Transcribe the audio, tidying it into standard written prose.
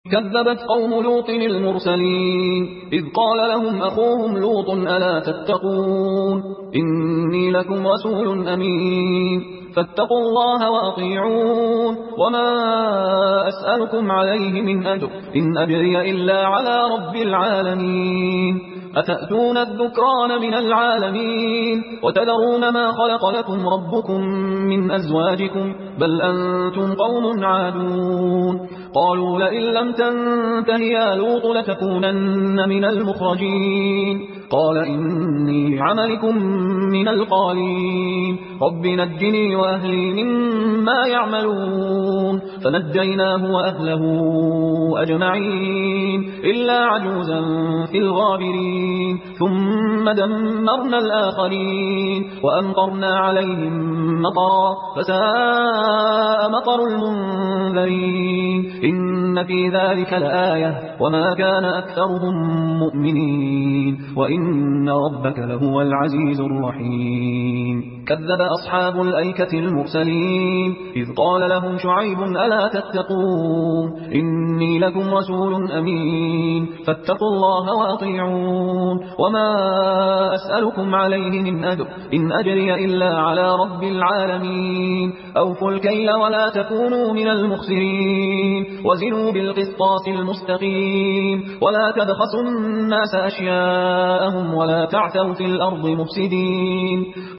كذبت قوم لوط المرسلين إذ قال لهم أخوهم لوط ألا تتقون إني لكم رسول أمين فاتقوا الله وأطيعون وما أسألكم عليه من أجر إن أجري إلا على رب العالمين أتأتون الذكران من العالمين وتذرون ما خلق لكم ربكم من أزواجكم بل أنتم قوم عادون قالوا لئن لم تنته يا لوط لتكونن من المخرجين قال إني لعملكم من القالين رب نجني وأهلي مما يعملون فنجيناه وأهله أجمعين إلا عجوزا في الغابرين ثم دمرنا الآخرين وأمطرنا عليهم مطرا فساء مطر المنذرين إن في ذلك لآية وما كان أكثرهم مؤمنين وإن ربك لهو العزيز الرحيم كذب أصحاب الأيكة المرسلين إذ قال لهم شعيب ألا تتقون إني لكم رسول أمين فاتقوا الله وأطيعون وما أسألكم عليه من أجر إن أجري إلا على رب العالمين أوفوا الكيل ولا تكونوا من المخسرين وزنوا بالقسطاس المستقيم ولا تبخسوا الناس أشياءهم ولا تعثوا في الأرض مفسدين